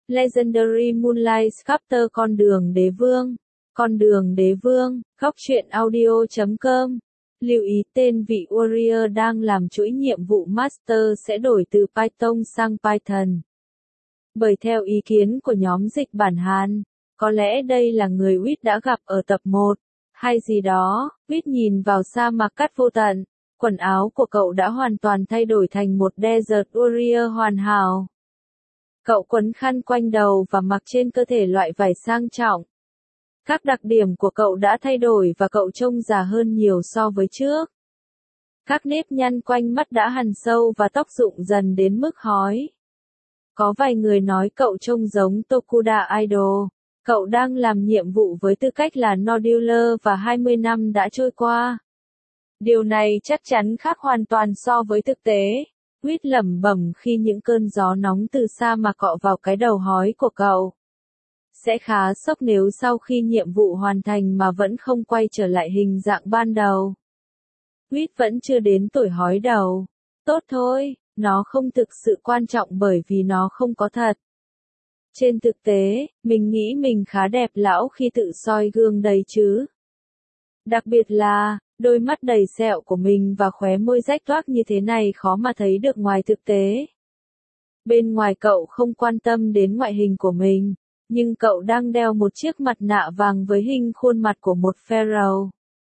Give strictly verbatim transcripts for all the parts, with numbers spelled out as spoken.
Legendary Moonlight Chapter Con đường đế vương. Con đường đế vương, góc truyện audio chấm com. Lưu ý tên vị Warrior đang làm chuỗi nhiệm vụ Master sẽ đổi từ Python sang Python. Bởi theo ý kiến của nhóm dịch bản Hàn, có lẽ đây là người Wit đã gặp ở tập một, hay gì đó. Wit nhìn vào sa mạc cát vô tận, quần áo của cậu đã hoàn toàn thay đổi thành một Desert Warrior hoàn hảo. Cậu quấn khăn quanh đầu và mặc trên cơ thể loại vải sang trọng. Các đặc điểm của cậu đã thay đổi và cậu trông già hơn nhiều so với trước. Các nếp nhăn quanh mắt đã hằn sâu và tóc rụng dần đến mức hói. Có vài người nói cậu trông giống Tokuda Idol. Cậu đang làm nhiệm vụ với tư cách là Noduler và hai mươi năm đã trôi qua. Điều này chắc chắn khác hoàn toàn so với thực tế. Wit lẩm bẩm khi những cơn gió nóng từ xa mà cọ vào cái đầu hói của cậu. Sẽ khá sốc nếu sau khi nhiệm vụ hoàn thành mà vẫn không quay trở lại hình dạng ban đầu. Wit vẫn chưa đến tuổi hói đầu. Tốt thôi, nó không thực sự quan trọng bởi vì nó không có thật. Trên thực tế, mình nghĩ mình khá đẹp lão khi tự soi gương đấy chứ. Đặc biệt là, đôi mắt đầy sẹo của mình và khóe môi rách toác như thế này khó mà thấy được ngoài thực tế. Bên ngoài cậu không quan tâm đến ngoại hình của mình, nhưng cậu đang đeo một chiếc mặt nạ vàng với hình khuôn mặt của một pharaoh.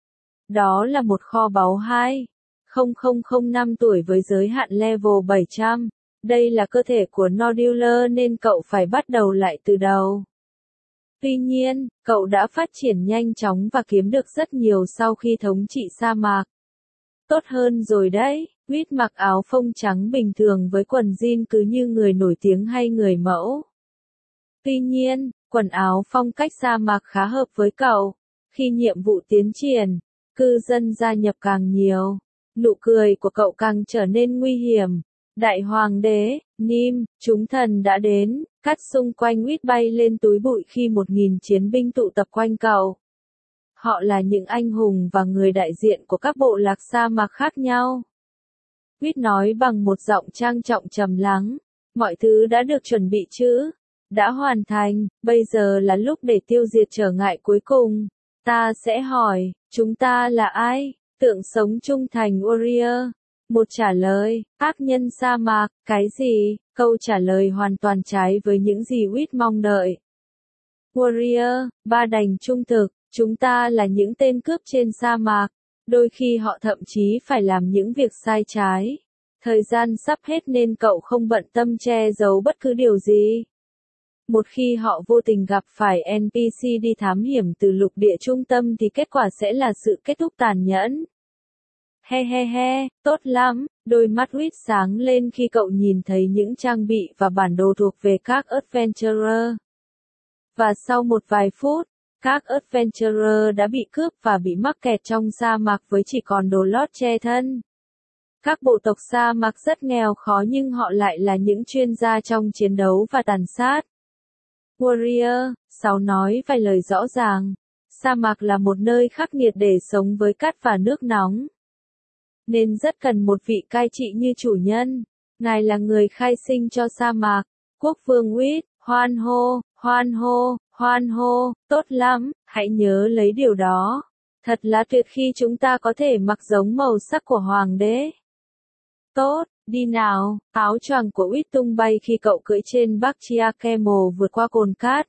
Đó là một kho báu hai nghìn năm tuổi với giới hạn level bảy trăm. Đây là cơ thể của Noduler nên cậu phải bắt đầu lại từ đầu. Tuy nhiên, cậu đã phát triển nhanh chóng và kiếm được rất nhiều sau khi thống trị sa mạc. Tốt hơn rồi đấy, Wit mặc áo phông trắng bình thường với quần jean cứ như người nổi tiếng hay người mẫu. Tuy nhiên, quần áo phong cách sa mạc khá hợp với cậu. Khi nhiệm vụ tiến triển, cư dân gia nhập càng nhiều, nụ cười của cậu càng trở nên nguy hiểm. Đại hoàng đế, Nim, chúng thần đã đến, cát xung quanh Wit bay lên túi bụi khi một nghìn chiến binh tụ tập quanh cậu. Họ là những anh hùng và người đại diện của các bộ lạc sa mạc khác nhau. Wit nói bằng một giọng trang trọng trầm lắng, mọi thứ đã được chuẩn bị chứ? Đã hoàn thành, bây giờ là lúc để tiêu diệt trở ngại cuối cùng. Ta sẽ hỏi, chúng ta là ai? Tượng sống trung thành Warrior. Một trả lời, ác nhân sa mạc, cái gì? Câu trả lời hoàn toàn trái với những gì Wit mong đợi. Warrior, ba đành trung thực, chúng ta là những tên cướp trên sa mạc. Đôi khi họ thậm chí phải làm những việc sai trái. Thời gian sắp hết nên cậu không bận tâm che giấu bất cứ điều gì. Một khi họ vô tình gặp phải en pê xê đi thám hiểm từ lục địa trung tâm thì kết quả sẽ là sự kết thúc tàn nhẫn. He he he, tốt lắm, đôi mắt Wit sáng lên khi cậu nhìn thấy những trang bị và bản đồ thuộc về các Adventurer. Và sau một vài phút, các Adventurer đã bị cướp và bị mắc kẹt trong sa mạc với chỉ còn đồ lót che thân. Các bộ tộc sa mạc rất nghèo khó nhưng họ lại là những chuyên gia trong chiến đấu và tàn sát. Warrior, sáu nói vài lời rõ ràng. Sa mạc là một nơi khắc nghiệt để sống với cát và nước nóng. Nên rất cần một vị cai trị như chủ nhân. Ngài là người khai sinh cho sa mạc. Quốc vương Wit, hoan hô, hoan hô, hoan hô, tốt lắm, hãy nhớ lấy điều đó. Thật là tuyệt khi chúng ta có thể mặc giống màu sắc của hoàng đế. Tốt, đi nào, áo choàng của Wit tung bay khi cậu cưỡi trên Bacchia Camel vượt qua cồn cát.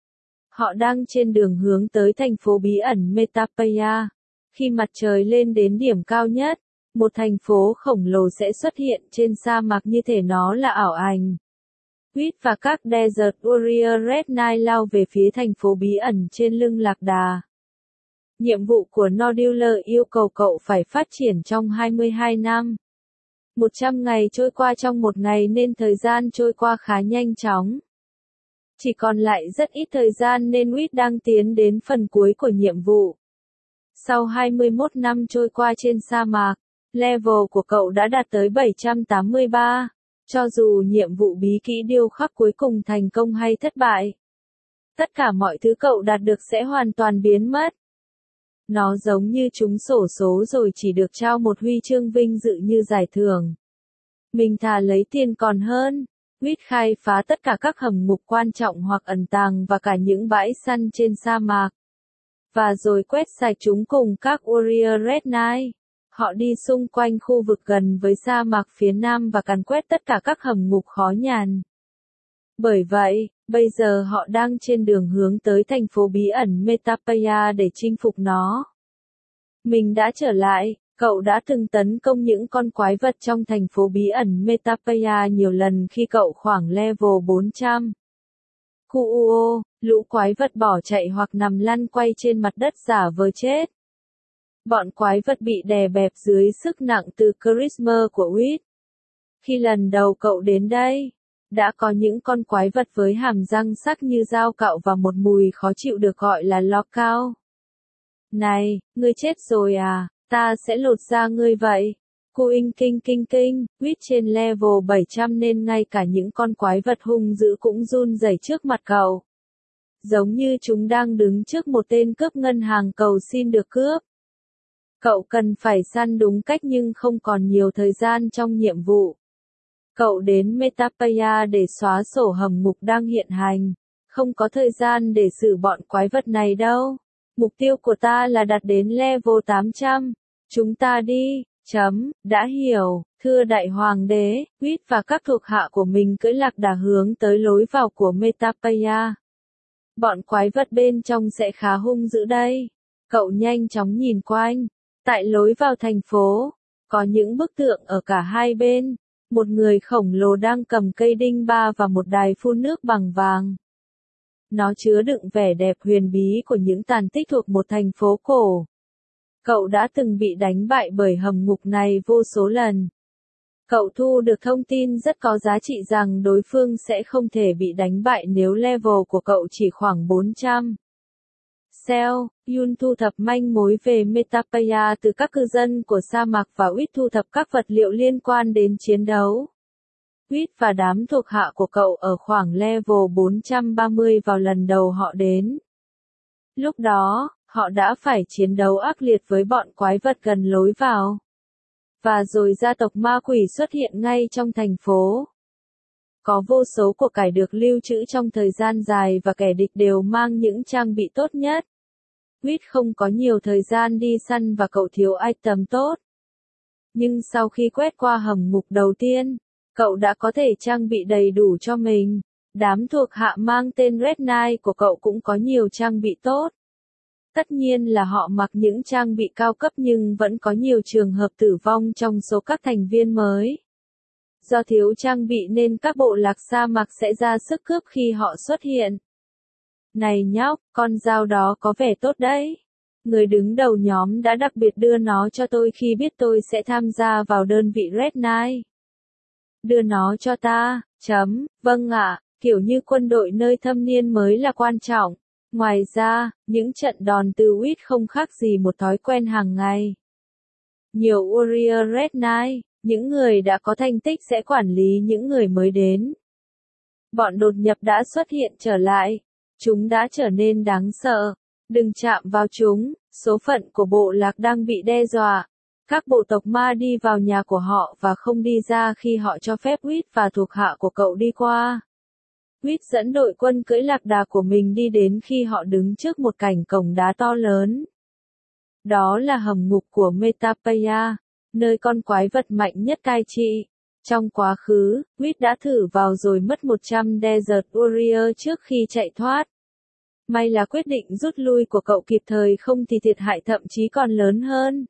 Họ đang trên đường hướng tới thành phố bí ẩn Metapaya. Khi mặt trời lên đến điểm cao nhất, một thành phố khổng lồ sẽ xuất hiện trên sa mạc như thể nó là ảo ảnh. Wit và các Desert Warrior Red Knight lao về phía thành phố bí ẩn trên lưng lạc đà. Nhiệm vụ của Noduler yêu cầu cậu phải phát triển trong hai mươi hai năm. một trăm ngày trôi qua trong một ngày nên thời gian trôi qua khá nhanh chóng. Chỉ còn lại rất ít thời gian nên Wit đang tiến đến phần cuối của nhiệm vụ. Sau hai mươi mốt năm trôi qua trên sa mạc, level của cậu đã đạt tới bảy trăm tám mươi ba, cho dù nhiệm vụ bí kỹ điêu khắc cuối cùng thành công hay thất bại. Tất cả mọi thứ cậu đạt được sẽ hoàn toàn biến mất. Nó giống như trúng xổ số rồi chỉ được trao một huy chương vinh dự như giải thưởng. Mình thà lấy tiền còn hơn. Huyết khai phá tất cả các hầm ngục quan trọng hoặc ẩn tàng và cả những bãi săn trên sa mạc. Và rồi quét sạch chúng cùng các Warrior Red Knight. Họ đi xung quanh khu vực gần với sa mạc phía nam và càn quét tất cả các hầm ngục khó nhằn. Bởi vậy, bây giờ họ đang trên đường hướng tới thành phố bí ẩn Metapeia để chinh phục nó. Mình đã trở lại, cậu đã từng tấn công những con quái vật trong thành phố bí ẩn Metapeia nhiều lần khi cậu khoảng level bốn trăm. Kuo, lũ quái vật bỏ chạy hoặc nằm lăn quay trên mặt đất giả vờ chết. Bọn quái vật bị đè bẹp dưới sức nặng từ charisma của Wit. Khi lần đầu cậu đến đây, đã có những con quái vật với hàm răng sắc như dao cạo và một mùi khó chịu được gọi là lockout. Này, ngươi chết rồi à, ta sẽ lột da ngươi vậy. Cuing kinh kinh kinh, Wit trên level bảy trăm nên ngay cả những con quái vật hung dữ cũng run rẩy trước mặt cậu. Giống như chúng đang đứng trước một tên cướp ngân hàng cầu xin được cướp. Cậu cần phải săn đúng cách nhưng không còn nhiều thời gian trong nhiệm vụ. Cậu đến Metapeia để xóa sổ hầm ngục đang hiện hành. Không có thời gian để xử bọn quái vật này đâu. Mục tiêu của ta là đạt đến level tám trăm. Chúng ta đi. Chấm, đã hiểu, thưa đại hoàng đế, Wit và các thuộc hạ của mình cưỡi lạc đà hướng tới lối vào của Metapeia. Bọn quái vật bên trong sẽ khá hung dữ đây. Cậu nhanh chóng nhìn quanh. Tại lối vào thành phố, có những bức tượng ở cả hai bên. Một người khổng lồ đang cầm cây đinh ba và một đài phun nước bằng vàng. Nó chứa đựng vẻ đẹp huyền bí của những tàn tích thuộc một thành phố cổ. Cậu đã từng bị đánh bại bởi hầm ngục này vô số lần. Cậu thu được thông tin rất có giá trị rằng đối phương sẽ không thể bị đánh bại nếu level của cậu chỉ khoảng bốn trăm. Cell, Yun thu thập manh mối về Metapeia từ các cư dân của sa mạc và Wit thu thập các vật liệu liên quan đến chiến đấu. Wit và đám thuộc hạ của cậu ở khoảng level bốn trăm ba mươi vào lần đầu họ đến. Lúc đó, họ đã phải chiến đấu ác liệt với bọn quái vật gần lối vào. Và rồi gia tộc ma quỷ xuất hiện ngay trong thành phố. Có vô số của cải được lưu trữ trong thời gian dài và kẻ địch đều mang những trang bị tốt nhất. Wit không có nhiều thời gian đi săn và cậu thiếu item tốt. Nhưng sau khi quét qua hầm ngục đầu tiên, cậu đã có thể trang bị đầy đủ cho mình. Đám thuộc hạ mang tên Red Knight của cậu cũng có nhiều trang bị tốt. Tất nhiên là họ mặc những trang bị cao cấp nhưng vẫn có nhiều trường hợp tử vong trong số các thành viên mới. Do thiếu trang bị nên các bộ lạc sa mạc sẽ ra sức cướp khi họ xuất hiện. Này nhóc, con dao đó có vẻ tốt đấy. Người đứng đầu nhóm đã đặc biệt đưa nó cho tôi khi biết tôi sẽ tham gia vào đơn vị Red Knight. Đưa nó cho ta, chấm, vâng ạ, kiểu như quân đội nơi thâm niên mới là quan trọng. Ngoài ra, những trận đòn từ Wit không khác gì một thói quen hàng ngày. Nhiều Warrior Red Knight, những người đã có thành tích sẽ quản lý những người mới đến. Bọn đột nhập đã xuất hiện trở lại. Chúng đã trở nên đáng sợ. Đừng chạm vào chúng, số phận của bộ lạc đang bị đe dọa. Các bộ tộc ma đi vào nhà của họ và không đi ra khi họ cho phép Wit và thuộc hạ của cậu đi qua. Wit dẫn đội quân cưỡi lạc đà của mình đi đến khi họ đứng trước một cảnh cổng đá to lớn. Đó là hầm ngục của Metapeia, nơi con quái vật mạnh nhất cai trị. Trong quá khứ, Wit đã thử vào rồi mất một trăm Desert Warrior trước khi chạy thoát. May là quyết định rút lui của cậu kịp thời không thì thiệt hại thậm chí còn lớn hơn.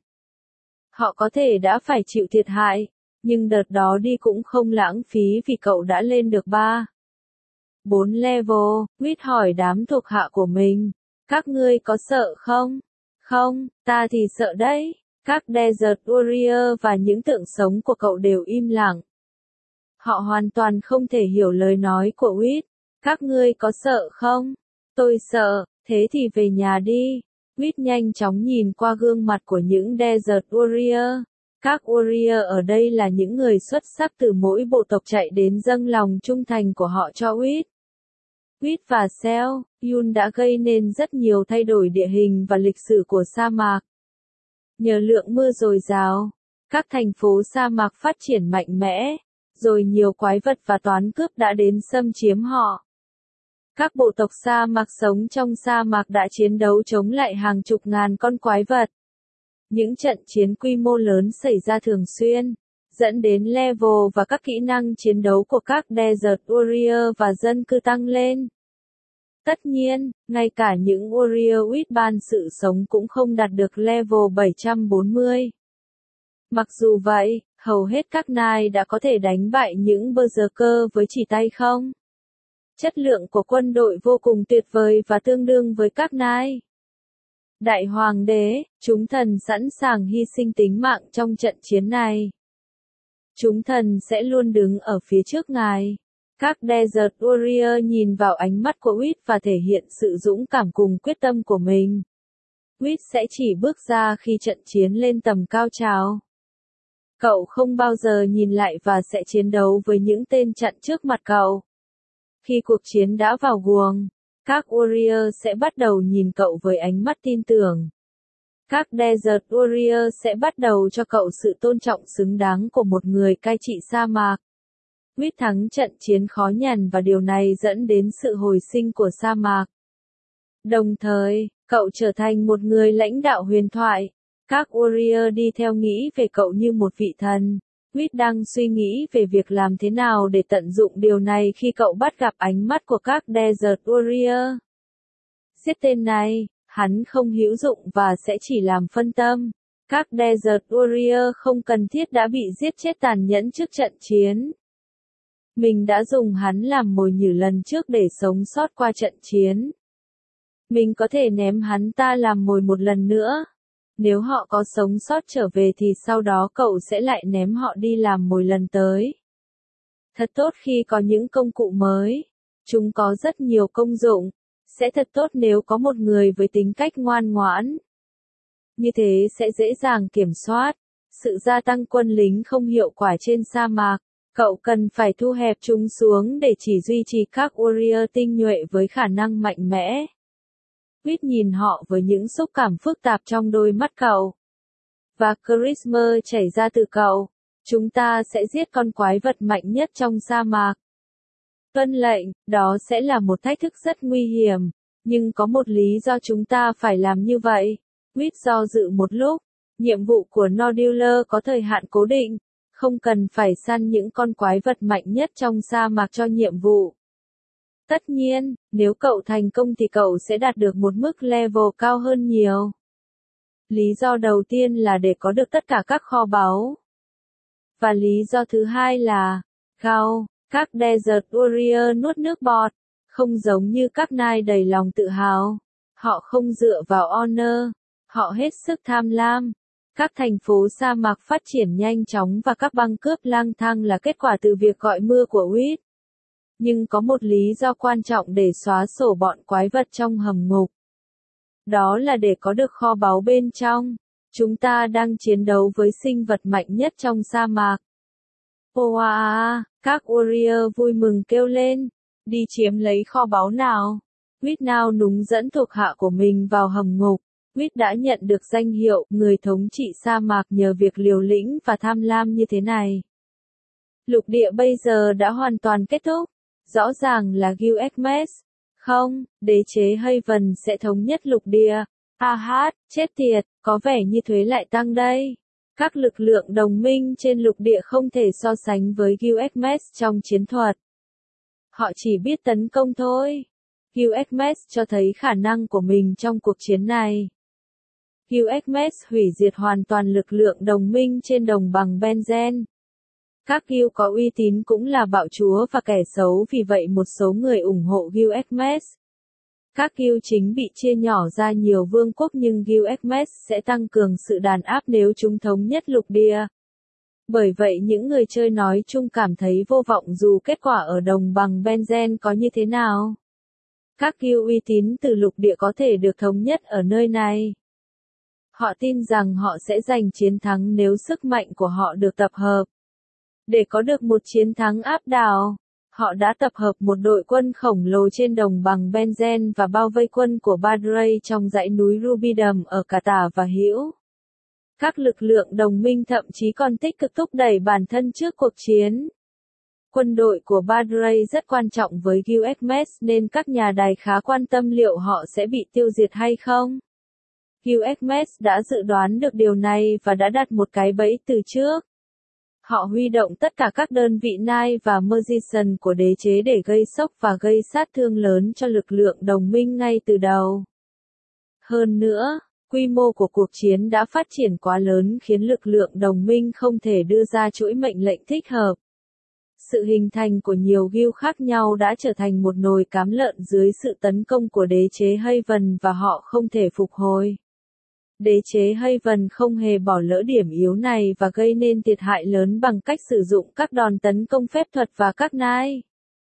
Họ có thể đã phải chịu thiệt hại, nhưng đợt đó đi cũng không lãng phí vì cậu đã lên được ba. bốn level, Wit hỏi đám thuộc hạ của mình. Các ngươi có sợ không? Không, ta thì sợ đấy. Các Desert Warrior và những tượng sống của cậu đều im lặng. Họ hoàn toàn không thể hiểu lời nói của Wit. Các ngươi có sợ không? Tôi sợ, thế thì về nhà đi. Wit nhanh chóng nhìn qua gương mặt của những Desert Warrior. Các Warrior ở đây là những người xuất sắc từ mỗi bộ tộc chạy đến dâng lòng trung thành của họ cho Wit. Wit và Cell, Yun đã gây nên rất nhiều thay đổi địa hình và lịch sử của sa mạc. Nhờ lượng mưa dồi dào, các thành phố sa mạc phát triển mạnh mẽ. rồi nhiều quái vật và toán cướp đã đến xâm chiếm họ. Các bộ tộc sa mạc sống trong sa mạc đã chiến đấu chống lại hàng chục ngàn con quái vật. Những trận chiến quy mô lớn xảy ra thường xuyên, dẫn đến level và các kỹ năng chiến đấu của các Desert Warrior và dân cư tăng lên. Tất nhiên, ngay cả những Warrior with ban sự sống cũng không đạt được level bảy trăm bốn mươi. Mặc dù vậy, hầu hết các knight đã có thể đánh bại những berserker với chỉ tay không. Chất lượng của quân đội vô cùng tuyệt vời và tương đương với các knight. Đại hoàng đế, chúng thần sẵn sàng hy sinh tính mạng trong trận chiến này. Chúng thần sẽ luôn đứng ở phía trước ngài. Các Desert Warrior nhìn vào ánh mắt của Wit và thể hiện sự dũng cảm cùng quyết tâm của mình. Wit sẽ chỉ bước ra khi trận chiến lên tầm cao trào. Cậu không bao giờ nhìn lại và sẽ chiến đấu với những tên chặn trước mặt cậu. Khi cuộc chiến đã vào guồng, các Warrior sẽ bắt đầu nhìn cậu với ánh mắt tin tưởng. Các Desert Warrior sẽ bắt đầu cho cậu sự tôn trọng xứng đáng của một người cai trị sa mạc. Quyết thắng trận chiến khó nhằn và điều này dẫn đến sự hồi sinh của sa mạc. Đồng thời, cậu trở thành một người lãnh đạo huyền thoại. Các Warrior đi theo nghĩ về cậu như một vị thần. Quyết đang suy nghĩ về việc làm thế nào để tận dụng điều này khi cậu bắt gặp ánh mắt của các Desert Warrior. Giết tên này, hắn không hữu dụng và sẽ chỉ làm phân tâm. Các Desert Warrior không cần thiết đã bị giết chết tàn nhẫn trước trận chiến. Mình đã dùng hắn làm mồi nhử lần trước để sống sót qua trận chiến. Mình có thể ném hắn ta làm mồi một lần nữa. Nếu họ có sống sót trở về thì sau đó cậu sẽ lại ném họ đi làm mồi lần tới. Thật tốt khi có những công cụ mới. Chúng có rất nhiều công dụng. Sẽ thật tốt nếu có một người với tính cách ngoan ngoãn. Như thế sẽ dễ dàng kiểm soát sự gia tăng quân lính không hiệu quả trên sa mạc. Cậu cần phải thu hẹp chúng xuống để chỉ duy trì các warrior tinh nhuệ với khả năng mạnh mẽ. Quýt nhìn họ với những xúc cảm phức tạp trong đôi mắt cậu. Và charisma chảy ra từ cậu. Chúng ta sẽ giết con quái vật mạnh nhất trong sa mạc. Tuân lệnh, đó sẽ là một thách thức rất nguy hiểm. Nhưng có một lý do chúng ta phải làm như vậy. Quýt do dự một lúc. Nhiệm vụ của Nodular có thời hạn cố định. Không cần phải săn những con quái vật mạnh nhất trong sa mạc cho nhiệm vụ. Tất nhiên, nếu cậu thành công thì cậu sẽ đạt được một mức level cao hơn nhiều. Lý do đầu tiên là để có được tất cả các kho báu. Và lý do thứ hai là, gao, các Desert Warrior nuốt nước bọt, không giống như các knight đầy lòng tự hào. Họ không dựa vào honor, họ hết sức tham lam. Các thành phố sa mạc phát triển nhanh chóng và các băng cướp lang thang là kết quả từ việc gọi mưa của Wit. Nhưng có một lý do quan trọng để xóa sổ bọn quái vật trong hầm ngục. Đó là để có được kho báu bên trong. Chúng ta đang chiến đấu với sinh vật mạnh nhất trong sa mạc. Oa, các warrior vui mừng kêu lên. Đi chiếm lấy kho báu nào. Wit nào núng dẫn thuộc hạ của mình vào hầm ngục. Wit đã nhận được danh hiệu người thống trị sa mạc nhờ việc liều lĩnh và tham lam như thế này. Lục địa bây giờ đã hoàn toàn kết thúc. Rõ ràng là Gilgamesh. Không, đế chế Haven sẽ thống nhất lục địa. Ha ha, chết tiệt, có vẻ như thuế lại tăng đây. Các lực lượng đồng minh trên lục địa không thể so sánh với Gilgamesh trong chiến thuật. Họ chỉ biết tấn công thôi. Gilgamesh cho thấy khả năng của mình trong cuộc chiến này. Gilgamesh hủy diệt hoàn toàn lực lượng đồng minh trên đồng bằng Benzen. Các Gil có uy tín cũng là bạo chúa và kẻ xấu, vì vậy một số người ủng hộ Gilgamesh. Các Gil chính bị chia nhỏ ra nhiều vương quốc nhưng Gilgamesh sẽ tăng cường sự đàn áp nếu chúng thống nhất lục địa. Bởi vậy những người chơi nói chung cảm thấy vô vọng dù kết quả ở đồng bằng Benzen có như thế nào. Các Gil uy tín từ lục địa có thể được thống nhất ở nơi này. Họ tin rằng họ sẽ giành chiến thắng nếu sức mạnh của họ được tập hợp. Để có được một chiến thắng áp đảo, họ đã tập hợp một đội quân khổng lồ trên đồng bằng Benzen và bao vây quân của Badrey trong dãy núi Rubidum ở cả tả và hữu. Các lực lượng đồng minh thậm chí còn tích cực thúc đẩy bản thân trước cuộc chiến. Quân đội của Badrey rất quan trọng với Gilgamesh nên các nhà đài khá quan tâm liệu họ sẽ bị tiêu diệt hay không. Gilgamesh đã dự đoán được điều này và đã đặt một cái bẫy từ trước. Họ huy động tất cả các đơn vị Nile và Magician của đế chế để gây sốc và gây sát thương lớn cho lực lượng đồng minh ngay từ đầu. Hơn nữa, quy mô của cuộc chiến đã phát triển quá lớn khiến lực lượng đồng minh không thể đưa ra chuỗi mệnh lệnh thích hợp. Sự hình thành của nhiều guild khác nhau đã trở thành một nồi cám lợn dưới sự tấn công của đế chế Haven và họ không thể phục hồi. Đế chế Haven không hề bỏ lỡ điểm yếu này và gây nên thiệt hại lớn bằng cách sử dụng các đòn tấn công phép thuật và các nai.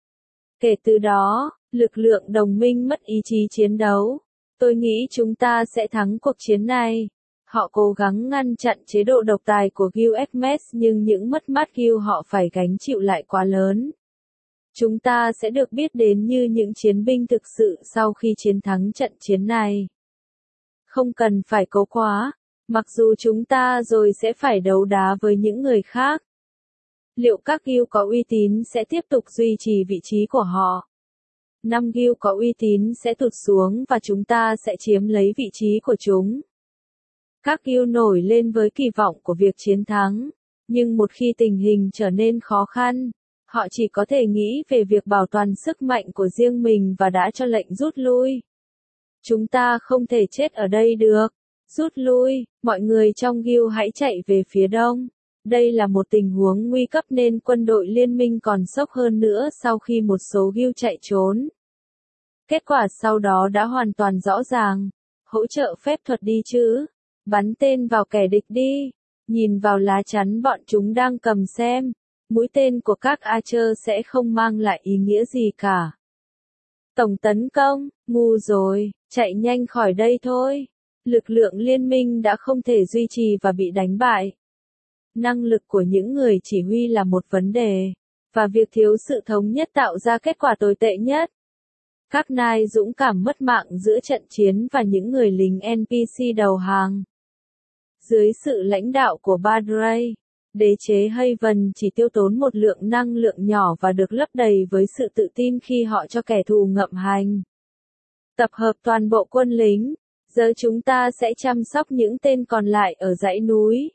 Kể từ đó, lực lượng đồng minh mất ý chí chiến đấu. Tôi nghĩ chúng ta sẽ thắng cuộc chiến này. Họ cố gắng ngăn chặn chế độ độc tài của Gilgamesh nhưng những mất mát Gil họ phải gánh chịu lại quá lớn. Chúng ta sẽ được biết đến như những chiến binh thực sự sau khi chiến thắng trận chiến này. Không cần phải cố quá, mặc dù chúng ta rồi sẽ phải đấu đá với những người khác. Liệu các guild có uy tín sẽ tiếp tục duy trì vị trí của họ? Năm guild có uy tín sẽ tụt xuống và chúng ta sẽ chiếm lấy vị trí của chúng. Các guild nổi lên với kỳ vọng của việc chiến thắng, nhưng một khi tình hình trở nên khó khăn, họ chỉ có thể nghĩ về việc bảo toàn sức mạnh của riêng mình và đã cho lệnh rút lui. Chúng ta không thể chết ở đây được. Rút lui, mọi người trong guild hãy chạy về phía đông. Đây là một tình huống nguy cấp nên quân đội liên minh còn sốc hơn nữa sau khi một số guild chạy trốn. Kết quả sau đó đã hoàn toàn rõ ràng. Hỗ trợ phép thuật đi chứ. Bắn tên vào kẻ địch đi. Nhìn vào lá chắn bọn chúng đang cầm xem. Mũi tên của các archer sẽ không mang lại ý nghĩa gì cả. Tổng tấn công, ngu rồi, chạy nhanh khỏi đây thôi. Lực lượng liên minh đã không thể duy trì và bị đánh bại. Năng lực của những người chỉ huy là một vấn đề, và việc thiếu sự thống nhất tạo ra kết quả tồi tệ nhất. Các nai dũng cảm mất mạng giữa trận chiến và những người lính en pê xê đầu hàng. Dưới sự lãnh đạo của Badrey, đế chế Haven chỉ tiêu tốn một lượng năng lượng nhỏ và được lấp đầy với sự tự tin khi họ cho kẻ thù ngậm hành. Tập hợp toàn bộ quân lính, giờ chúng ta sẽ chăm sóc những tên còn lại ở dãy núi.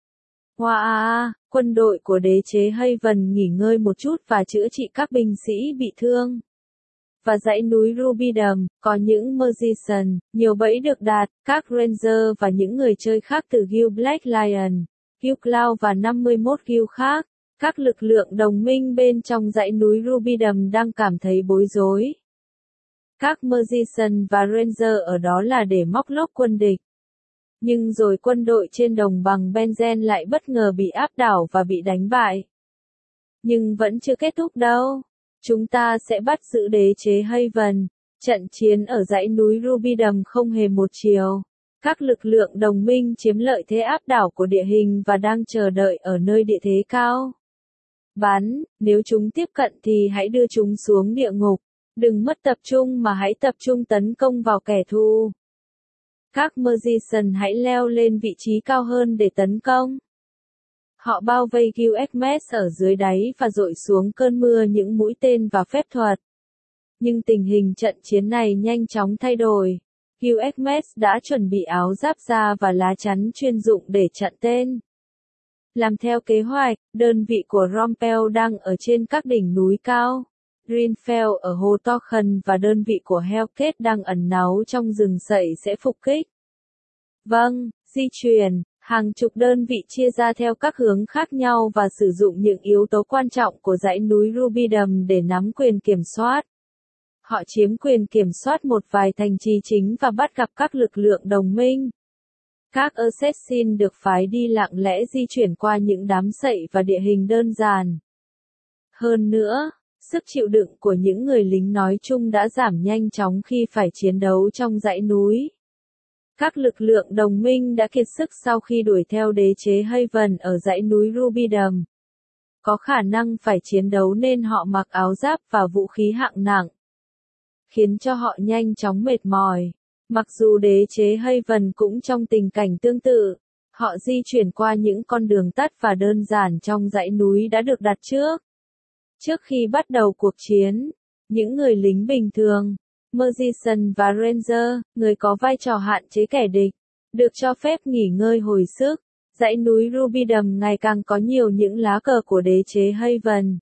Wow, quân đội của đế chế Haven nghỉ ngơi một chút và chữa trị các binh sĩ bị thương. Và dãy núi Rubydom, có những Magician, nhiều bẫy được đặt, các Ranger và những người chơi khác từ Guild Black Lion, Guild Cloud và năm mươi mốt guild khác. Các lực lượng đồng minh bên trong dãy núi Rubydom đang cảm thấy bối rối. Các Magician và Ranger ở đó là để móc lốc quân địch. Nhưng rồi quân đội trên đồng bằng Benzen lại bất ngờ bị áp đảo và bị đánh bại. Nhưng vẫn chưa kết thúc đâu. Chúng ta sẽ bắt giữ đế chế Haven. Trận chiến ở dãy núi Rubydom không hề một chiều. Các lực lượng đồng minh chiếm lợi thế áp đảo của địa hình và đang chờ đợi ở nơi địa thế cao. Bắn, nếu chúng tiếp cận thì hãy đưa chúng xuống địa ngục. Đừng mất tập trung mà hãy tập trung tấn công vào kẻ thù. Các Magician hãy leo lên vị trí cao hơn để tấn công. Họ bao vây Gilgamesh ở dưới đáy và dội xuống cơn mưa những mũi tên và phép thuật. Nhưng tình hình trận chiến này nhanh chóng thay đổi. Gilgamesh đã chuẩn bị áo giáp da và lá chắn chuyên dụng để chặn tên. Làm theo kế hoạch, đơn vị của Rompel đang ở trên các đỉnh núi cao. Greenfell ở hồ Torchen và đơn vị của Hellcat đang ẩn náu trong rừng sậy sẽ phục kích. Vâng, di chuyển, hàng chục đơn vị chia ra theo các hướng khác nhau và sử dụng những yếu tố quan trọng của dãy núi Rubydom để nắm quyền kiểm soát. Họ chiếm quyền kiểm soát một vài thành trì chính và bắt gặp các lực lượng đồng minh. Các assassin được phái đi lặng lẽ di chuyển qua những đám sậy và địa hình đơn giản. Hơn nữa, sức chịu đựng của những người lính nói chung đã giảm nhanh chóng khi phải chiến đấu trong dãy núi. Các lực lượng đồng minh đã kiệt sức sau khi đuổi theo đế chế Haven ở dãy núi Rubydom. Có khả năng phải chiến đấu nên họ mặc áo giáp và vũ khí hạng nặng, khiến cho họ nhanh chóng mệt mỏi. Mặc dù đế chế Haven cũng trong tình cảnh tương tự, họ di chuyển qua những con đường tắt và đơn giản trong dãy núi đã được đặt trước. Trước khi bắt đầu cuộc chiến, những người lính bình thường, Magician và Ranger, người có vai trò hạn chế kẻ địch, được cho phép nghỉ ngơi hồi sức. Dãy núi Rubidum ngày càng có nhiều những lá cờ của đế chế Haven.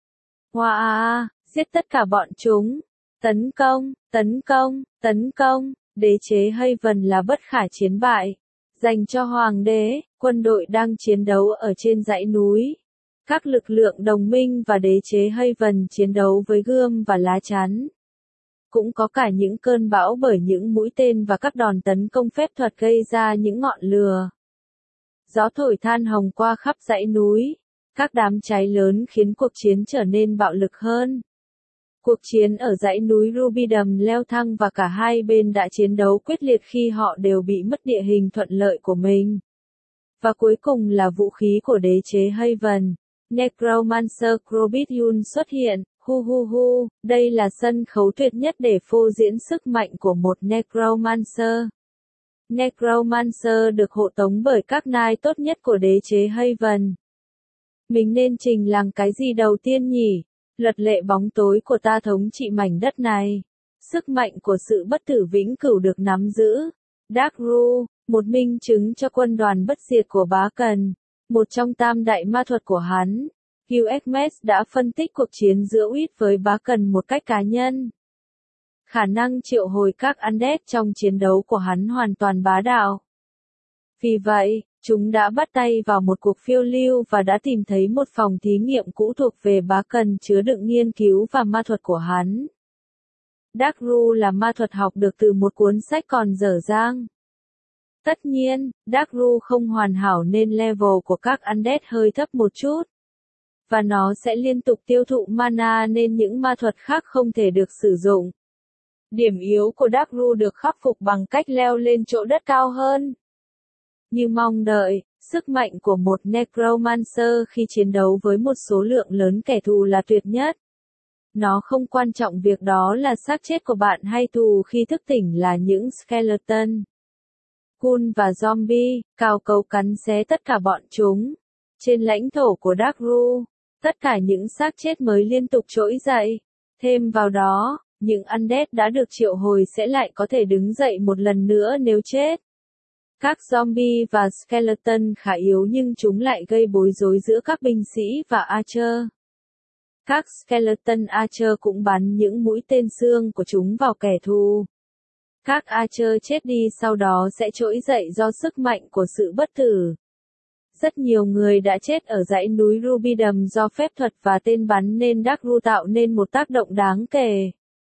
Wow, giết tất cả bọn chúng. Tấn công, tấn công, tấn công. Đế chế Haven là bất khả chiến bại. Dành cho hoàng đế, quân đội đang chiến đấu ở trên dãy núi. Các lực lượng đồng minh và đế chế Haven chiến đấu với gươm và lá chắn. Cũng có cả những cơn bão bởi những mũi tên và các đòn tấn công phép thuật gây ra những ngọn lửa. Gió thổi than hồng qua khắp dãy núi. Các đám cháy lớn khiến cuộc chiến trở nên bạo lực hơn. Cuộc chiến ở dãy núi Rubidum leo thang và cả hai bên đã chiến đấu quyết liệt khi họ đều bị mất địa hình thuận lợi của mình. Và cuối cùng là vũ khí của đế chế Haven. Necromancer Crobyun xuất hiện. Hu hu hu, đây là sân khấu tuyệt nhất để phô diễn sức mạnh của một Necromancer. Necromancer được hộ tống bởi các knight tốt nhất của đế chế Haven. Mình nên trình làng cái gì đầu tiên nhỉ? Luật lệ bóng tối của ta thống trị mảnh đất này. Sức mạnh của sự bất tử vĩnh cửu được nắm giữ. Darkru, một minh chứng cho quân đoàn bất diệt của Bá Cần. Một trong tam đại ma thuật của hắn. Gilgamesh đã phân tích cuộc chiến giữa Wit với Bá Cần một cách cá nhân. Khả năng triệu hồi các undead trong chiến đấu của hắn hoàn toàn bá đạo. Vì vậy, chúng đã bắt tay vào một cuộc phiêu lưu và đã tìm thấy một phòng thí nghiệm cũ thuộc về Bá Cần chứa đựng nghiên cứu và ma thuật của hắn. Darkru là ma thuật học được từ một cuốn sách còn dở dang. Tất nhiên, Darkru không hoàn hảo nên level của các undead hơi thấp một chút. Và nó sẽ liên tục tiêu thụ mana nên những ma thuật khác không thể được sử dụng. Điểm yếu của Darkru được khắc phục bằng cách leo lên chỗ đất cao hơn. Như mong đợi, sức mạnh của một Necromancer khi chiến đấu với một số lượng lớn kẻ thù là tuyệt nhất. Nó không quan trọng việc đó là xác chết của bạn hay thù khi thức tỉnh là những skeleton, ghoul và zombie, cào cấu cắn xé tất cả bọn chúng. Trên lãnh thổ của Darkru, tất cả những xác chết mới liên tục trỗi dậy. Thêm vào đó, những undead đã được triệu hồi sẽ lại có thể đứng dậy một lần nữa nếu chết. Các zombie và skeleton khá yếu nhưng chúng lại gây bối rối giữa các binh sĩ và archer. Các skeleton archer cũng bắn những mũi tên xương của chúng vào kẻ thù. Các archer chết đi sau đó sẽ trỗi dậy do sức mạnh của sự bất tử. Rất nhiều người đã chết ở dãy núi Rubidum do phép thuật và tên bắn nên Darkru tạo nên một tác động đáng kể.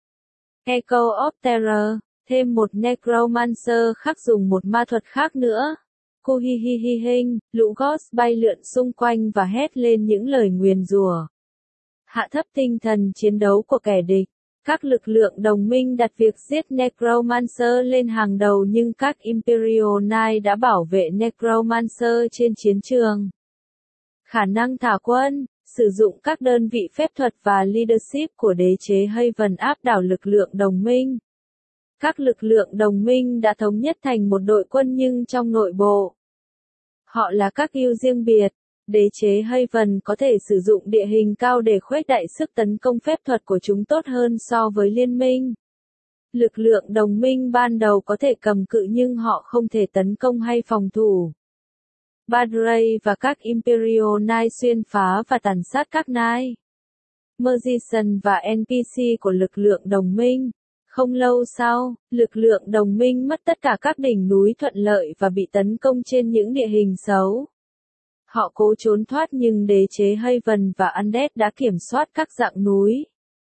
Echo of Terror, thêm một Necromancer khác dùng một ma thuật khác nữa. Kuhihihihin, lũ ghost bay lượn xung quanh và hét lên những lời nguyền rủa. Hạ thấp tinh thần chiến đấu của kẻ địch. Các lực lượng đồng minh đặt việc giết Necromancer lên hàng đầu nhưng các Imperial Knight đã bảo vệ Necromancer trên chiến trường. Khả năng thả quân, sử dụng các đơn vị phép thuật và leadership của đế chế Haven áp đảo lực lượng đồng minh. Các lực lượng đồng minh đã thống nhất thành một đội quân nhưng trong nội bộ. Họ là các ưu riêng biệt. Đế chế Haven có thể sử dụng địa hình cao để khuếch đại sức tấn công phép thuật của chúng tốt hơn so với liên minh. Lực lượng đồng minh ban đầu có thể cầm cự nhưng họ không thể tấn công hay phòng thủ. Badrey và các Imperial Knight xuyên phá và tàn sát các Knight, Magician và en pê xê của lực lượng đồng minh. Không lâu sau, lực lượng đồng minh mất tất cả các đỉnh núi thuận lợi và bị tấn công trên những địa hình xấu. Họ cố trốn thoát nhưng đế chế Haven và Undead đã kiểm soát các dạng núi.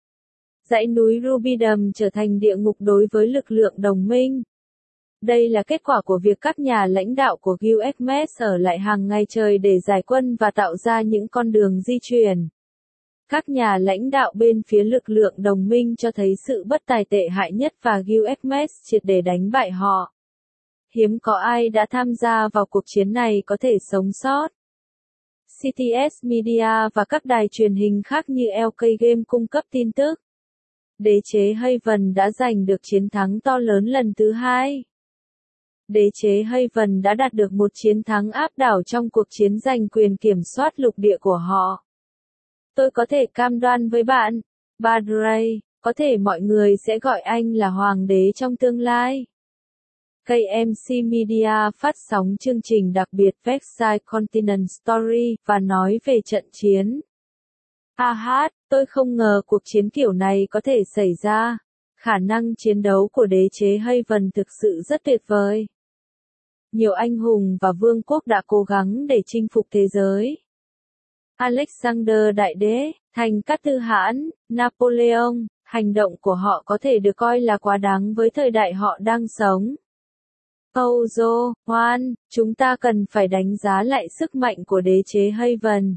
Dãy núi Rubidum trở thành địa ngục đối với lực lượng đồng minh. Đây là kết quả của việc các nhà lãnh đạo của Gilgamesh ở lại hàng ngày trời để giải quân và tạo ra những con đường di chuyển. Các nhà lãnh đạo bên phía lực lượng đồng minh cho thấy sự bất tài tệ hại nhất và Gilgamesh triệt để đánh bại họ. Hiếm có ai đã tham gia vào cuộc chiến này có thể sống sót. xê tê ét Media và các đài truyền hình khác như lờ ca Game cung cấp tin tức. Đế chế Haven đã giành được chiến thắng to lớn lần thứ hai. Đế chế Haven đã đạt được một chiến thắng áp đảo trong cuộc chiến giành quyền kiểm soát lục địa của họ. Tôi có thể cam đoan với bạn, Badray, có thể mọi người sẽ gọi anh là hoàng đế trong tương lai. ca em xê Media phát sóng chương trình đặc biệt Versailles Continent Story và nói về trận chiến. Ha ha, tôi không ngờ cuộc chiến kiểu này có thể xảy ra. Khả năng chiến đấu của đế chế Haven thực sự rất tuyệt vời. Nhiều anh hùng và vương quốc đã cố gắng để chinh phục thế giới. Alexander Đại Đế, Thành Cát Tư Hãn, Napoleon, hành động của họ có thể được coi là quá đáng với thời đại họ đang sống. Ozo, Hoan, chúng ta cần phải đánh giá lại sức mạnh của đế chế Haven.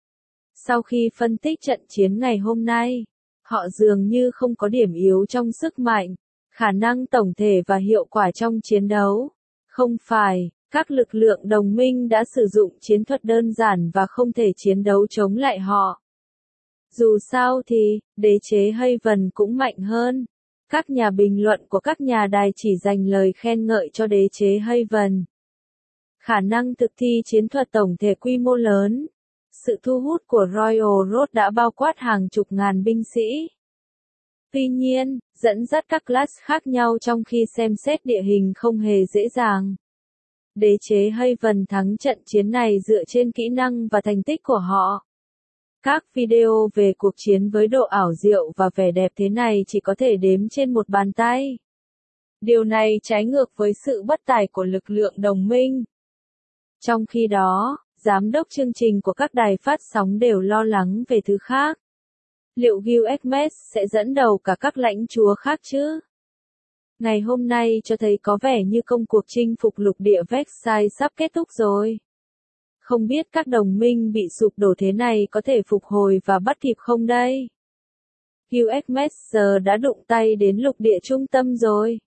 Sau khi phân tích trận chiến ngày hôm nay, họ dường như không có điểm yếu trong sức mạnh, khả năng tổng thể và hiệu quả trong chiến đấu. Không phải, các lực lượng đồng minh đã sử dụng chiến thuật đơn giản và không thể chiến đấu chống lại họ. Dù sao thì, đế chế Haven cũng mạnh hơn. Các nhà bình luận của các nhà đài chỉ dành lời khen ngợi cho đế chế Haven. Khả năng thực thi chiến thuật tổng thể quy mô lớn. Sự thu hút của Royal Road đã bao quát hàng chục ngàn binh sĩ. Tuy nhiên, dẫn dắt các class khác nhau trong khi xem xét địa hình không hề dễ dàng. Đế chế Haven thắng trận chiến này dựa trên kỹ năng và thành tích của họ. Các video về cuộc chiến với độ ảo diệu và vẻ đẹp thế này chỉ có thể đếm trên một bàn tay. Điều này trái ngược với sự bất tài của lực lượng đồng minh. Trong khi đó, giám đốc chương trình của các đài phát sóng đều lo lắng về thứ khác. Liệu Gilgamesh sẽ dẫn đầu cả các lãnh chúa khác chứ? Ngày hôm nay cho thấy có vẻ như công cuộc chinh phục lục địa Versailles sắp kết thúc rồi. Không biết các đồng minh bị sụp đổ thế này có thể phục hồi và bắt kịp không đây? Gilgamesh giờ đã đụng tay đến lục địa trung tâm rồi.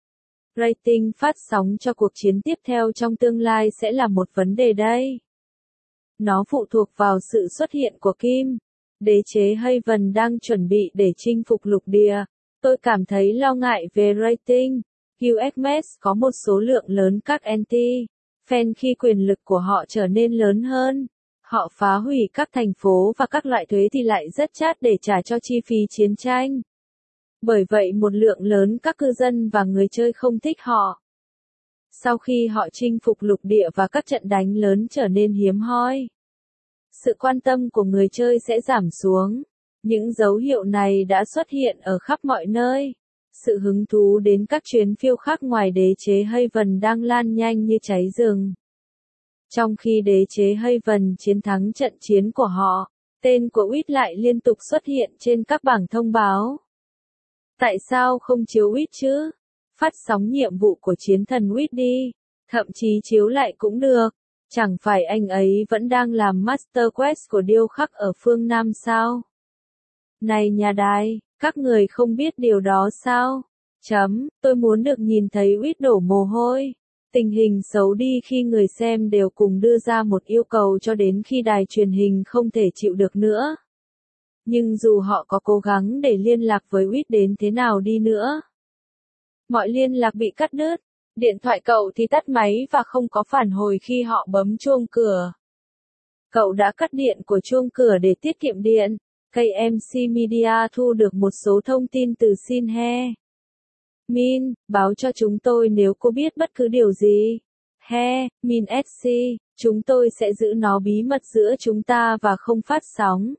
Rating phát sóng cho cuộc chiến tiếp theo trong tương lai sẽ là một vấn đề đây. Nó phụ thuộc vào sự xuất hiện của Kim. Đế chế Haven đang chuẩn bị để chinh phục lục địa. Tôi cảm thấy lo ngại về rating. Gilgamesh có một số lượng lớn các anti-fan khi quyền lực của họ trở nên lớn hơn. Họ phá hủy các thành phố và các loại thuế thì lại rất chát để trả cho chi phí chiến tranh. Bởi vậy một lượng lớn các cư dân và người chơi không thích họ. Sau khi họ chinh phục lục địa và các trận đánh lớn trở nên hiếm hoi, sự quan tâm của người chơi sẽ giảm xuống. Những dấu hiệu này đã xuất hiện ở khắp mọi nơi. Sự hứng thú đến các chuyến phiêu khác ngoài đế chế Haven đang lan nhanh như cháy rừng. Trong khi đế chế Haven chiến thắng trận chiến của họ, tên của Wit lại liên tục xuất hiện trên các bảng thông báo. Tại sao không chiếu Wit chứ? Phát sóng nhiệm vụ của chiến thần Wit đi. Thậm chí chiếu lại cũng được. Chẳng phải anh ấy vẫn đang làm Master Quest của điêu khắc ở phương Nam sao? Này nhà đài, các người không biết điều đó sao? Chấm, tôi muốn được nhìn thấy Wit đổ mồ hôi. Tình hình xấu đi khi người xem đều cùng đưa ra một yêu cầu cho đến khi đài truyền hình không thể chịu được nữa. Nhưng dù họ có cố gắng để liên lạc với Wit đến thế nào đi nữa, mọi liên lạc bị cắt đứt. Điện thoại cậu thì tắt máy và không có phản hồi khi họ bấm chuông cửa. Cậu đã cắt điện của chuông cửa để tiết kiệm điện. ca em xê Media thu được một số thông tin từ Xin He Min, báo cho chúng tôi nếu cô biết bất cứ điều gì. He Min ét xê, chúng tôi sẽ giữ nó bí mật giữa chúng ta và không phát sóng.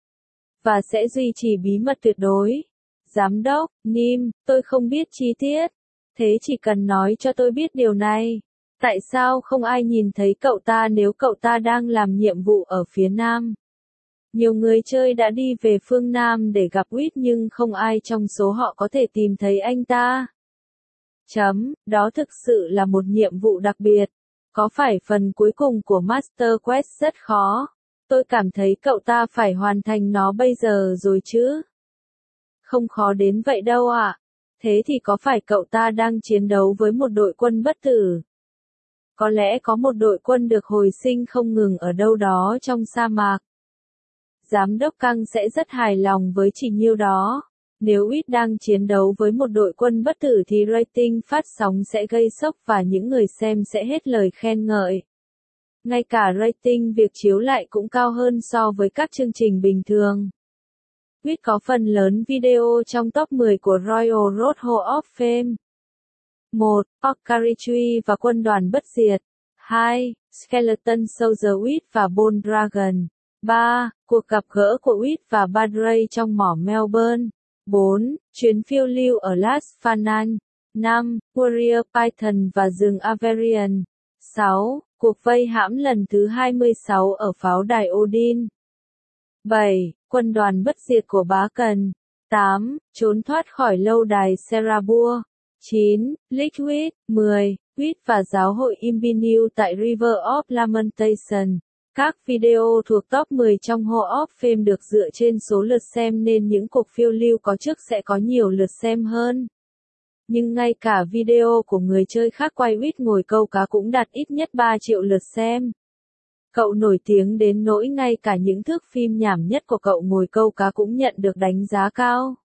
Và sẽ duy trì bí mật tuyệt đối. Giám đốc, Nim, tôi không biết chi tiết. Thế chỉ cần nói cho tôi biết điều này. Tại sao không ai nhìn thấy cậu ta nếu cậu ta đang làm nhiệm vụ ở phía Nam? Nhiều người chơi đã đi về phương Nam để gặp Wit nhưng không ai trong số họ có thể tìm thấy anh ta. Chấm, đó thực sự là một nhiệm vụ đặc biệt. Có phải phần cuối cùng của Master Quest rất khó? Tôi cảm thấy cậu ta phải hoàn thành nó bây giờ rồi chứ. Không khó đến vậy đâu ạ. À. Thế thì có phải cậu ta đang chiến đấu với một đội quân bất tử? Có lẽ có một đội quân được hồi sinh không ngừng ở đâu đó trong sa mạc. Giám đốc Căng sẽ rất hài lòng với chỉ nhiêu đó. Nếu Wit đang chiến đấu với một đội quân bất tử thì rating phát sóng sẽ gây sốc và những người xem sẽ hết lời khen ngợi. Ngay cả rating việc chiếu lại cũng cao hơn so với các chương trình bình thường. quýt có phần lớn video trong top mười của Royal Road Hall of Fame. một. Okarichui và quân đoàn bất diệt. hai. Skeleton Soldier quýt và Bold Dragon. ba. Cuộc gặp gỡ của quýt và Badray trong mỏ Melbourne. bốn. Chuyến phiêu lưu ở Las Fanang. năm. Warrior Python và rừng Averion. sáu. Cuộc vây hãm lần thứ hai mươi sáu ở pháo đài Odin. bảy. Quân đoàn bất diệt của Bá Cần. tám. Trốn thoát khỏi lâu đài Serabua. chín. Liquid. mười. quýt và giáo hội Imbinu tại River of Lamentation. Các video thuộc top mười trong Hall of Fame được dựa trên số lượt xem nên những cuộc phiêu lưu có trước sẽ có nhiều lượt xem hơn. Nhưng ngay cả video của người chơi khác quay quýt ngồi câu cá cũng đạt ít nhất ba triệu lượt xem. Cậu nổi tiếng đến nỗi ngay cả những thước phim nhảm nhất của cậu ngồi câu cá cũng nhận được đánh giá cao.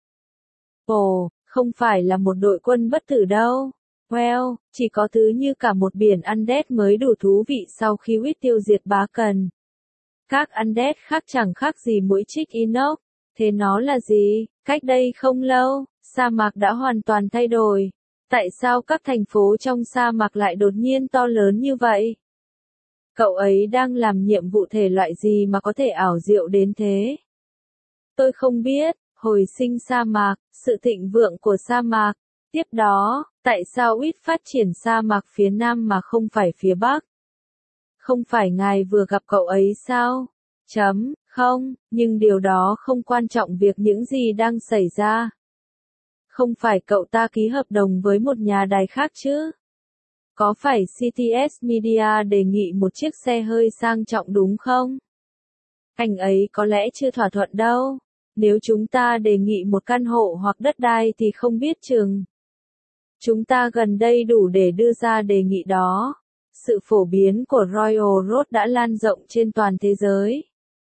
Ồ, không phải là một đội quân bất tử đâu. Well, chỉ có thứ như cả một biển undead mới đủ thú vị sau khi quýt tiêu diệt Bá Cần. Các undead khác chẳng khác gì mũi trích inox. Thế nó là gì? Cách đây không lâu, sa mạc đã hoàn toàn thay đổi. Tại sao các thành phố trong sa mạc lại đột nhiên to lớn như vậy? Cậu ấy đang làm nhiệm vụ thể loại gì mà có thể ảo diệu đến thế? Tôi không biết. Hồi sinh sa mạc, sự thịnh vượng của sa mạc. Tiếp đó, tại sao quýt phát triển sa mạc phía Nam mà không phải phía Bắc? Không phải ngài vừa gặp cậu ấy sao? Chấm, không, nhưng điều đó không quan trọng việc những gì đang xảy ra. Không phải cậu ta ký hợp đồng với một nhà đài khác chứ? Có phải xê tê ét Media đề nghị một chiếc xe hơi sang trọng đúng không? Anh ấy có lẽ chưa thỏa thuận đâu. Nếu chúng ta đề nghị một căn hộ hoặc đất đai thì không biết chừng. Chúng ta gần đây đủ để đưa ra đề nghị đó. Sự phổ biến của Royal Road đã lan rộng trên toàn thế giới.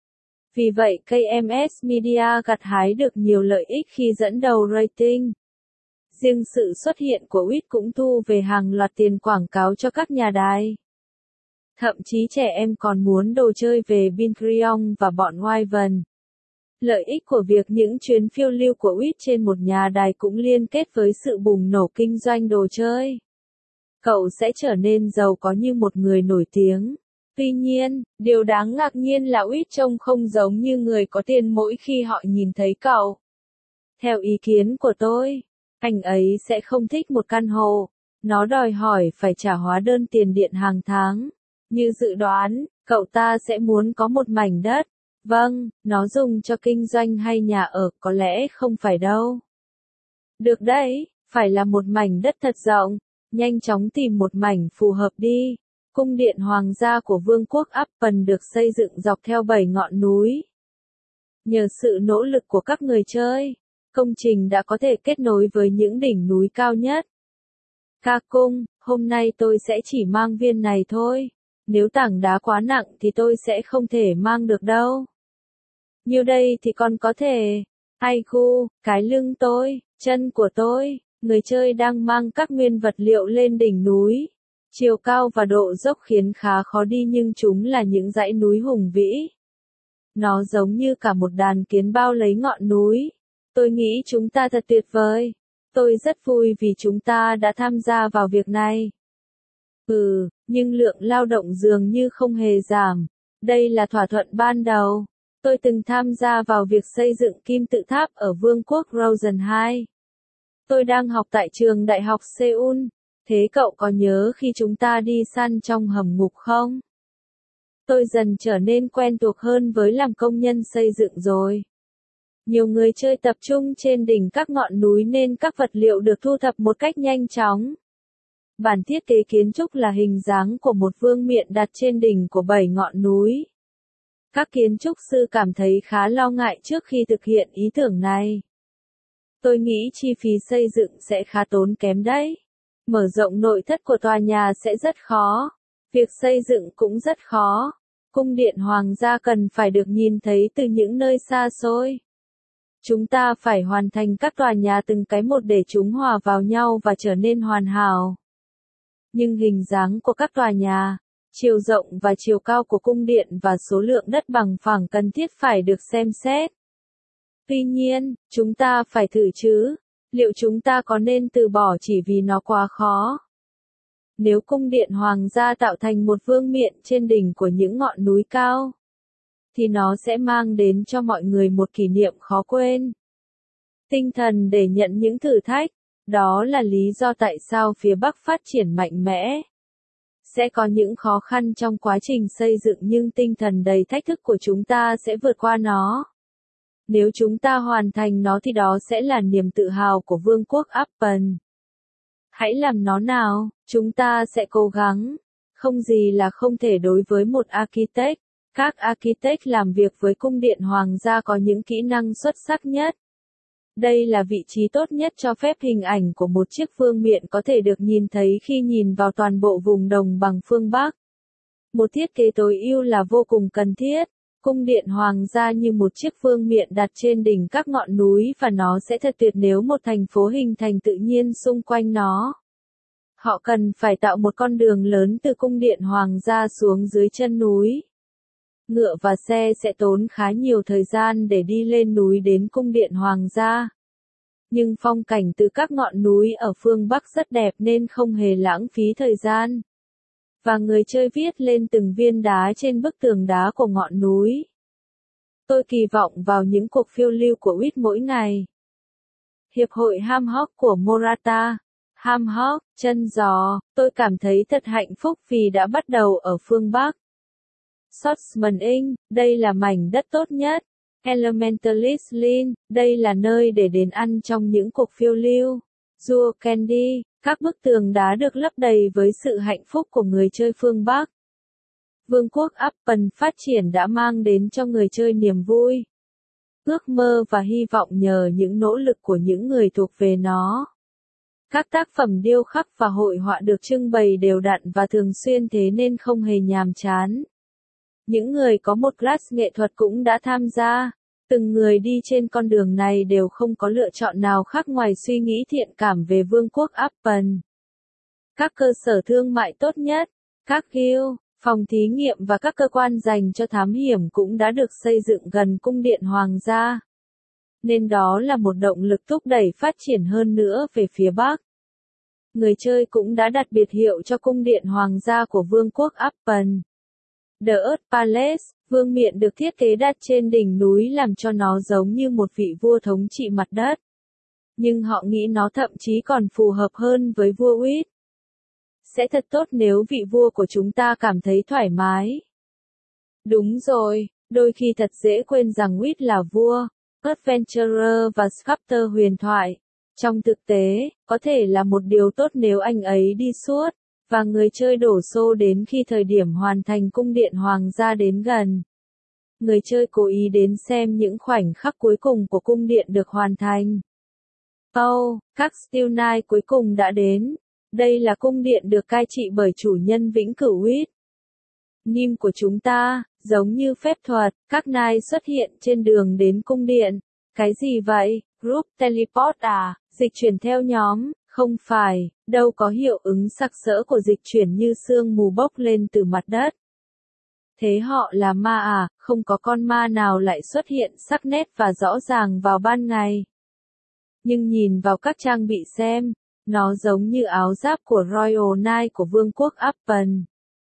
Vì vậy ca em ét Media gặt hái được nhiều lợi ích khi dẫn đầu rating. Riêng sự xuất hiện của quýt cũng thu về hàng loạt tiền quảng cáo cho các nhà đài. Thậm chí trẻ em còn muốn đồ chơi về Bincreon và bọn Wyvern. Lợi ích của việc những chuyến phiêu lưu của quýt trên một nhà đài cũng liên kết với sự bùng nổ kinh doanh đồ chơi. Cậu sẽ trở nên giàu có như một người nổi tiếng. Tuy nhiên, điều đáng ngạc nhiên là quýt trông không giống như người có tiền mỗi khi họ nhìn thấy cậu. Theo ý kiến của tôi, anh ấy sẽ không thích một căn hộ. Nó đòi hỏi phải trả hóa đơn tiền điện hàng tháng. Như dự đoán, cậu ta sẽ muốn có một mảnh đất. Vâng, nó dùng cho kinh doanh hay nhà ở, có lẽ không phải đâu. Được đấy, phải là một mảnh đất thật rộng. Nhanh chóng tìm một mảnh phù hợp đi. Cung điện hoàng gia của Vương quốc Appen được xây dựng dọc theo bảy ngọn núi. Nhờ sự nỗ lực của các người chơi, công trình đã có thể kết nối với những đỉnh núi cao nhất. Ca cung, hôm nay tôi sẽ chỉ mang viên này thôi. Nếu tảng đá quá nặng thì tôi sẽ không thể mang được đâu. Như đây thì còn có thể. Ai gu, cái lưng tôi, chân của tôi. Người chơi đang mang các nguyên vật liệu lên đỉnh núi. Chiều cao và độ dốc khiến khá khó đi nhưng chúng là những dãy núi hùng vĩ. Nó giống như cả một đàn kiến bao lấy ngọn núi. Tôi nghĩ chúng ta thật tuyệt vời. Tôi rất vui vì chúng ta đã tham gia vào việc này. Ừ, nhưng lượng lao động dường như không hề giảm. Đây là thỏa thuận ban đầu. Tôi từng tham gia vào việc xây dựng kim tự tháp ở Vương quốc Rosen hai. Tôi đang học tại trường đại học Seoul. Thế cậu có nhớ khi chúng ta đi săn trong hầm ngục không? Tôi dần trở nên quen thuộc hơn với làm công nhân xây dựng rồi. Nhiều người chơi tập trung trên đỉnh các ngọn núi nên các vật liệu được thu thập một cách nhanh chóng. Bản thiết kế kiến trúc là hình dáng của một vương miện đặt trên đỉnh của bảy ngọn núi. Các kiến trúc sư cảm thấy khá lo ngại trước khi thực hiện ý tưởng này. Tôi nghĩ chi phí xây dựng sẽ khá tốn kém đấy. Mở rộng nội thất của tòa nhà sẽ rất khó. Việc xây dựng cũng rất khó. Cung điện hoàng gia cần phải được nhìn thấy từ những nơi xa xôi. Chúng ta phải hoàn thành các tòa nhà từng cái một để chúng hòa vào nhau và trở nên hoàn hảo. Nhưng hình dáng của các tòa nhà, chiều rộng và chiều cao của cung điện và số lượng đất bằng phẳng cần thiết phải được xem xét. Tuy nhiên, chúng ta phải thử chứ, liệu chúng ta có nên từ bỏ chỉ vì nó quá khó? Nếu cung điện hoàng gia tạo thành một vương miện trên đỉnh của những ngọn núi cao, thì nó sẽ mang đến cho mọi người một kỷ niệm khó quên. Tinh thần để nhận những thử thách, đó là lý do tại sao phía Bắc phát triển mạnh mẽ. Sẽ có những khó khăn trong quá trình xây dựng nhưng tinh thần đầy thách thức của chúng ta sẽ vượt qua nó. Nếu chúng ta hoàn thành nó thì đó sẽ là niềm tự hào của Vương quốc Appen. Hãy làm nó nào, chúng ta sẽ cố gắng. Không gì là không thể đối với một architect. Các architect làm việc với cung điện hoàng gia có những kỹ năng xuất sắc nhất. Đây là vị trí tốt nhất cho phép hình ảnh của một chiếc vương miện có thể được nhìn thấy khi nhìn vào toàn bộ vùng đồng bằng phương Bắc. Một thiết kế tối ưu là vô cùng cần thiết. Cung điện hoàng gia như một chiếc vương miện đặt trên đỉnh các ngọn núi và nó sẽ thật tuyệt nếu một thành phố hình thành tự nhiên xung quanh nó. Họ cần phải tạo một con đường lớn từ cung điện hoàng gia xuống dưới chân núi. Ngựa và xe sẽ tốn khá nhiều thời gian để đi lên núi đến cung điện hoàng gia. Nhưng phong cảnh từ các ngọn núi ở phương Bắc rất đẹp nên không hề lãng phí thời gian. Và người chơi viết lên từng viên đá trên bức tường đá của ngọn núi. Tôi kỳ vọng vào những cuộc phiêu lưu của u i tê mỗi ngày. Hiệp hội Hamhock của Morata. Hamhock, chân giò, tôi cảm thấy thật hạnh phúc vì đã bắt đầu ở phương Bắc. Scotsman Inn, đây là mảnh đất tốt nhất. Elementalist Lane, đây là nơi để đến ăn trong những cuộc phiêu lưu. Jewel Candy, các bức tường đá được lấp đầy với sự hạnh phúc của người chơi phương Bắc. Vương quốc Appen phát triển đã mang đến cho người chơi niềm vui, ước mơ và hy vọng nhờ những nỗ lực của những người thuộc về nó. Các tác phẩm điêu khắc và hội họa được trưng bày đều đặn và thường xuyên thế nên không hề nhàm chán. Những người có một class nghệ thuật cũng đã tham gia. Từng người đi trên con đường này đều không có lựa chọn nào khác ngoài suy nghĩ thiện cảm về Vương quốc Appen. Các cơ sở thương mại tốt nhất, các guild, phòng thí nghiệm và các cơ quan dành cho thám hiểm cũng đã được xây dựng gần cung điện hoàng gia. Nên đó là một động lực thúc đẩy phát triển hơn nữa về phía Bắc. Người chơi cũng đã đặt biệt hiệu cho cung điện hoàng gia của Vương quốc Appen. The Earth Palace, vương miện được thiết kế đặt trên đỉnh núi làm cho nó giống như một vị vua thống trị mặt đất. Nhưng họ nghĩ nó thậm chí còn phù hợp hơn với vua u i tê. Sẽ thật tốt nếu vị vua của chúng ta cảm thấy thoải mái. Đúng rồi, đôi khi thật dễ quên rằng u i tê là vua, adventurer và sculptor huyền thoại. Trong thực tế, có thể là một điều tốt nếu anh ấy đi suốt, và người chơi đổ xô đến khi thời điểm hoàn thành cung điện hoàng gia đến gần. Người chơi cố ý đến xem những khoảnh khắc cuối cùng của cung điện được hoàn thành. Oh, các Steel Knight cuối cùng đã đến. Đây là cung điện được cai trị bởi chủ nhân vĩnh cửu u i tê. Nim của chúng ta, giống như phép thuật, các Knight xuất hiện trên đường đến cung điện. Cái gì vậy? Group Teleport à? Dịch chuyển theo nhóm? Không phải, đâu có hiệu ứng sặc sỡ của dịch chuyển như sương mù bốc lên từ mặt đất. Thế họ là ma à? Không có con ma nào lại xuất hiện sắc nét và rõ ràng vào ban ngày. Nhưng nhìn vào các trang bị xem, nó giống như áo giáp của Royal Knight của Vương quốc Appen.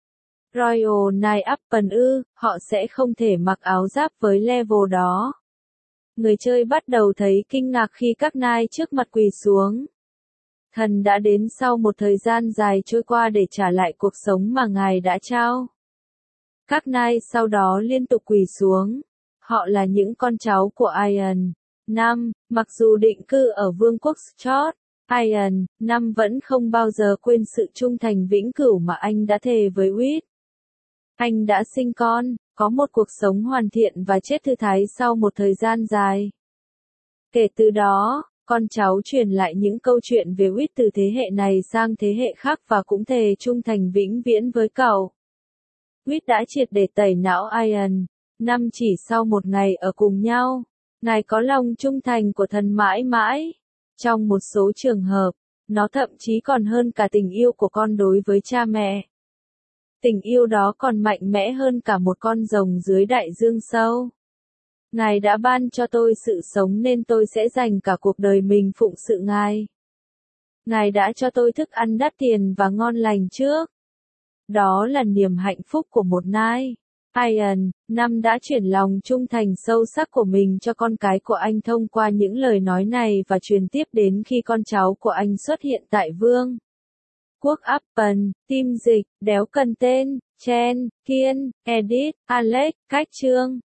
Royal Knight Appen ư, họ sẽ không thể mặc áo giáp với level đó. Người chơi bắt đầu thấy kinh ngạc khi các Knight trước mặt quỳ xuống. Thần đã đến sau một thời gian dài trôi qua để trả lại cuộc sống mà Ngài đã trao. Các Knight sau đó liên tục quỳ xuống. Họ là những con cháu của Iron. năm. Mặc dù định cư ở Vương quốc Scott, Iron, năm vẫn không bao giờ quên sự trung thành vĩnh cửu mà anh đã thề với u i tê. Anh đã sinh con, có một cuộc sống hoàn thiện và chết thư thái sau một thời gian dài. Kể từ đó, con cháu truyền lại những câu chuyện về u i tê từ thế hệ này sang thế hệ khác và cũng thề trung thành vĩnh viễn với cậu. u i tê đã triệt để tẩy não Iron. Năm chỉ sau một ngày ở cùng nhau, Ngài có lòng trung thành của thần mãi mãi. Trong một số trường hợp, nó thậm chí còn hơn cả tình yêu của con đối với cha mẹ. Tình yêu đó còn mạnh mẽ hơn cả một con rồng dưới đại dương sâu. Ngài đã ban cho tôi sự sống nên tôi sẽ dành cả cuộc đời mình phụng sự Ngài. Ngài đã cho tôi thức ăn đắt tiền và ngon lành trước. Đó là niềm hạnh phúc của một nai. Ian, năm đã chuyển lòng trung thành sâu sắc của mình cho con cái của anh thông qua những lời nói này và truyền tiếp đến khi con cháu của anh xuất hiện tại Vương quốc Upton, Tim Dịch, Đéo Cần Tên, Chen, Kiên, Edith, Alex, Cách Trương.